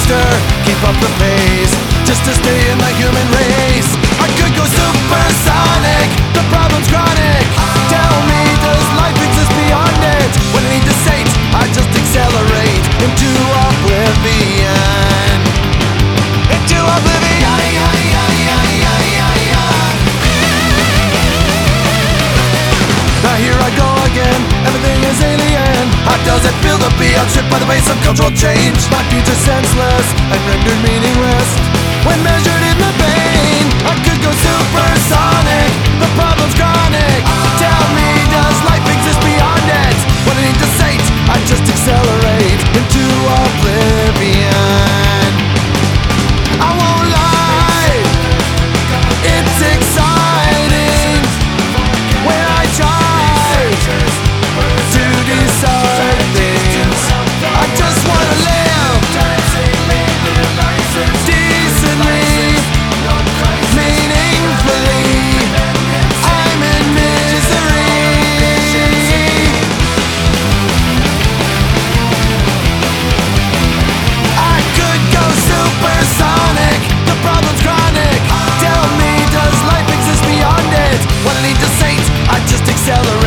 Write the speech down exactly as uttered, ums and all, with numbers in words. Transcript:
faster, keep up the pace, just to stay in the human race. I could go supersonic, the problem's chronic. Tell me, does life exist beyond it? When I need to sate, I just accelerate into oblivion. Into oblivion. Now here I go again, everything is alien. How does it feel to be outstripped by the pace of cultural change? My future senseless and rendered meaningless when measured in the pain. I could go supersonic, the problem's chronic. Tell me, does life exist beyond it? When I need to sate, I just accelerate into oblivion. I won't lie, it's exciting when I try to decide things. I just wanna live decently, meaningfully. I'm in misery. I could go supersonic, the problem's chronic. Tell me, does life exist beyond it? When I need to sate, I just accelerate